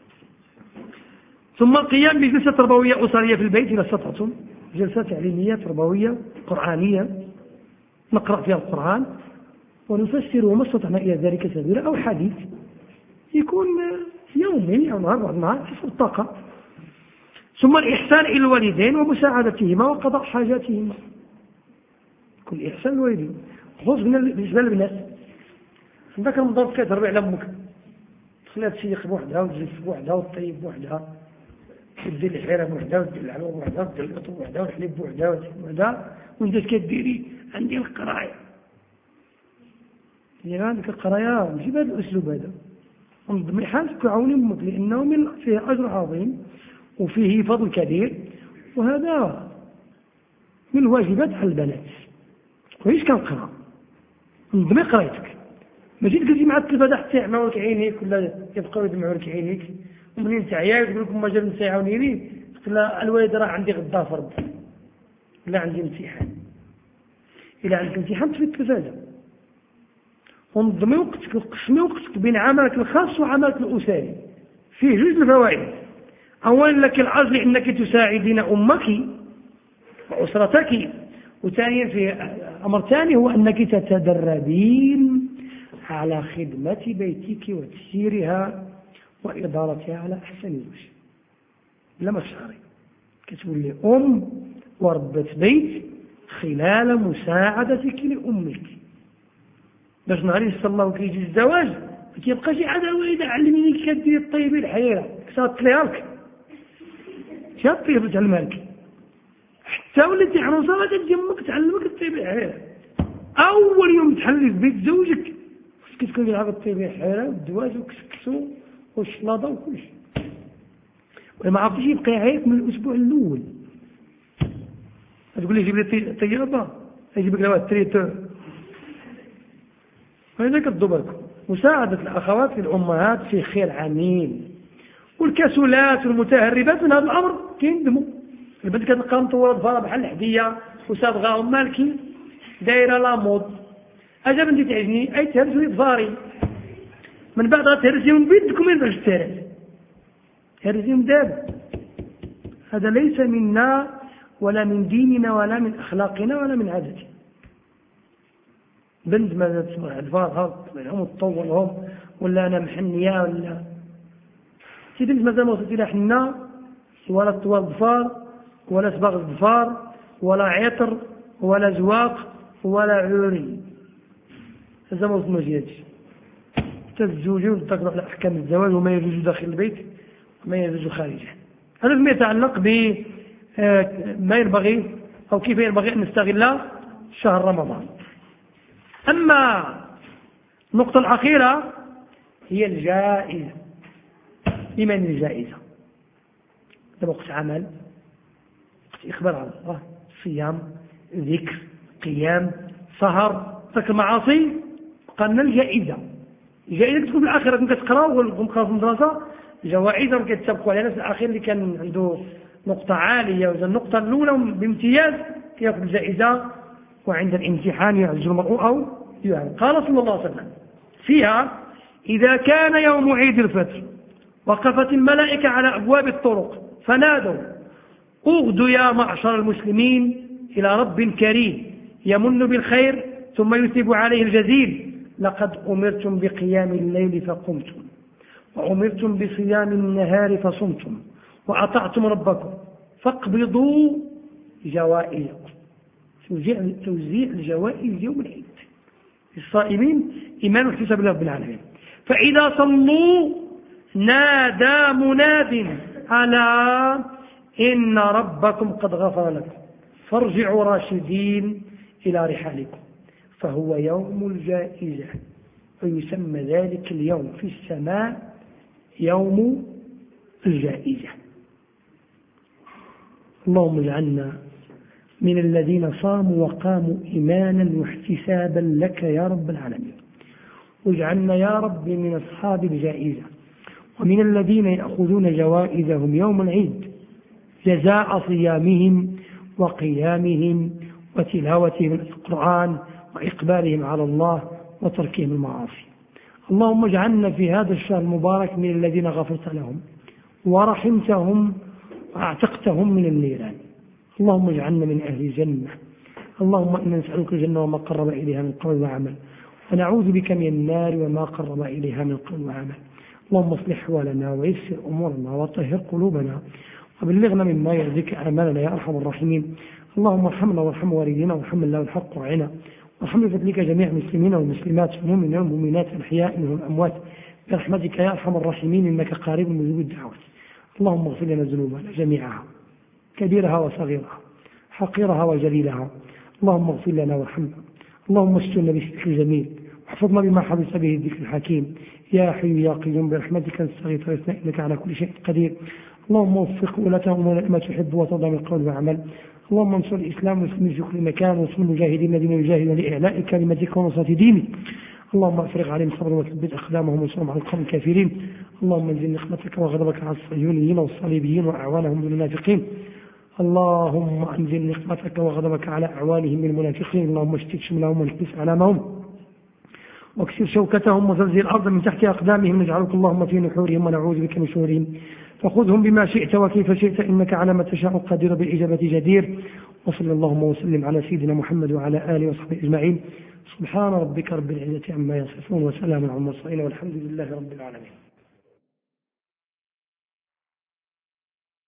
ثم القيام بجلسة تربوية أسرية في البيت إذا استطعتم، جلسة تعليمية تربوية قرآنية نقرأ فيها القرآن ونفسر وما استطعنا إلى ذلك سبيلا، أو حديث يكون يومي أو نهار بعد نهار حسب الطاقة. ثم الإحسان إلى الوالدين ومساعدتهما وقضاء حاجاتهما، كل إحسان الوالدين خصوصا بالنسبة للبنات. عندك رمضان كتهرب على أمك، تخليها تسيق بوحدها وتجلس بوحدها وتطيب بوحدها ودير الحيرة بوحدها ودير الحلوى بوحدها ودير القطو بوحدها والحليب بوحدها بوحدها، وانت كديري عندي القراية. يعني عندك القراية ماشي بهذا الأسلوب هذا، انظمي حالك وعاوني أمك لأنه من فيه أجر عظيم وفيه فضل كبير، وهذا من الواجبات على البنات. كويس كنقرا، انظمي قرايتك، ماشي تجلسي مع التلفازة حتى يعمروا لك عينيك ولا يبقاو يدمعوا لك عينيك، ومنين تعيا يقول لكم ما جاب نساء عاونيني، قلت لها الوالد راه عندي غدا فرض لا عندي امتحان، إلا عندك امتحان تفي التلفازة. ونظمي وقتك وقسمي وقتك بين عملك الخاص وعملك الأسري، فيه جزء الفوائد. أولا لك الأجر لأنك تساعدين أمك وأسرتك، وثانيا في أمر ثاني هو أنك تتدربين على خدمة بيتك وتسييرها وإدارتها على أحسن وجه. لما تشعري كتقول لي أم وربة بيت خلال مساعدتك لأمك، باش نهار يسر الله وكيجي الزواج ما كيبقاش عاد الوالده علميني كيف كديري الطيبي الحيره، كتعطي ليها لك شي طيب تعلمها لك، حتى وليتي عروسه ما تجي امك تعلمك الطيبي الحيره. اول يوم تحلي في بيت زوجك خصك تكون لعب الطيبي الحيره والدواج والكسكسو والشلاضه وكل شيء، وما عرفتيش يبقى يعيط من الاسبوع الاول. تقول لي جيب لي طيابه يجيب لك لها تريتور. فهذا كالضبط مساعدة الأخوات الأمهات في خير عميم، والكسولات والمتهربات من هذا الأمر كيندموا. البنت كتلقى مطورة ضفارة بحال الحدية وصابغة مالكي دايرة لامود، أجا بنتي تعجبني أي تهرسوا ضفاري، من بعد غتهرسي من بيدكم وين باش تهرس هرسي من دابا. هذا ليس منا ولا من ديننا ولا من أخلاقنا ولا من عادتنا. بنت ماذا تسمع أدفارها منهم تطولهم ولا أنا محنية ولا شي بنت ماذا ما وصلت إلى حنا ولا طوال ظفار ولا سباغ الظفار ولا عطر ولا زواق ولا عوري، هذا ما وصلنا جياتش. تزوجون تقرأ على أحكام الزواج وما يجوز داخل البيت وما يجوز خارجه. هذا ما يتعلق ب ما ينبغي أو كيف ينبغي أن نستغل شهر رمضان. أما النقطة الأخيرة هي الجائزة. لمن الجائزة؟ هذا وقت عمل، وقت إخبار على الله، صيام، ذكر، قيام، سهر، ترك المعاصي. قالنا الجائزة. الجائزة تكون في الآخرة كنت تقرأ وكنت خلاص المدرسة جوائز كتسابقوا على نفس الأخير اللي كان عنده نقطة عالية وإذا النقطة الأولى بامتياز يأخذ الجائزة، وعند الامتحان يعز المرء أو يعز. قال صلى الله عليه وسلم فيها: إذا كان يوم عيد الفطر وقفت الملائكة على أبواب الطرق فنادوا: اغدوا يا معشر المسلمين إلى رب كريم يمن بالخير ثم يثيب عليه الجزيل، لقد أمرتم بقيام الليل فقمتم، وأمرتم بصيام النهار فصمتم، وأطعتم ربكم فاقبضوا جوائزكم. توزيع الجوائز يوم العيد للصائمين إيمان واحتساب لله رب العالمين. فإذا صلوا نادى مناد: ألا إن ربكم قد غفر لكم فارجعوا راشدين إلى رحالكم. فهو يوم الجائزة، ويسمى ذلك اليوم في السماء يوم الجائزة. اللهم اجعلنا من الذين صاموا وقاموا إيمانا واحتسابا لك يا رب العالمين، واجعلنا يا رب من أصحاب الجائزة ومن الذين يأخذون جوائزهم يوم العيد جزاء صيامهم وقيامهم وتلاوتهم القرآن وإقبالهم على الله وتركهم المعاصي. اللهم اجعلنا في هذا الشهر المبارك من الذين غفرت لهم ورحمتهم وأعتقتهم من النيران. اللهم اجعلنا من أهل الجنة. اللهم إنا نسألك الجنة وما قرب إليها من قول وعمل، ونعوذ بك من النار وما قرب إليها من قول وعمل. اللهم اصلح أحوالنا ويسر أمورنا وطهر قلوبنا وبلغنا مما يرضيك أعمالنا يا أرحم الراحمين. اللهم ارحمنا وارحم والدينا وارحم الله الحق وعنا، وارحم بفضلك جميع المسلمين والمسلمات المؤمنين والمؤمنات الأحياء منهم الأموات برحمتك يا أرحم الراحمين، إنك قريب مجيب الدعوات. اللهم اغفر لنا ذنوبنا جميعها كبيرها وصغيرها حقيرها وجليلها. اللهم اغفر لنا وارحمنا. اللهم استرنا بسترك الجميل واحفظنا بما حفظت به الذكر الحكيم. يا حي يا قيوم برحمتك نستغيث ونستعين إنك على كل شيء قدير. اللهم وفق ولاة أمورنا لما تحب وترضى من قول وعمل. اللهم انصر الإسلام والمسلمين في كل مكان، وانصر المجاهدين الذين يجاهدون لإعلاء كلمتك ونصرة دينك. اللهم افرغ عليهم صبرا وثبت أقدامهم وانصرهم على القوم الكافرين. اللهم انزل نقمتك وغضبك على الصهيونيين والصليبيين وأعوانهم بالمنافقين. اللهم انزل نقمتك وغضبك على أعوانهم من المنافقين. اللهم اشتت شملهم واحبس علامهم واكسر شوكتهم وزلزل الأرض من تحت أقدامهم. نجعلك اللهم في نحورهم ونعوذ بك من شرورهم، فخذهم بما شئت وكيف شئت إنك على ما تشاء قدير بالإجابة جدير. وصلى اللهم وسلم على سيدنا محمد وعلى آله وصحبه أجمعين. سبحان ربك رب العزة عما يصفون وسلام على المرسلين والحمد لله رب العالمين.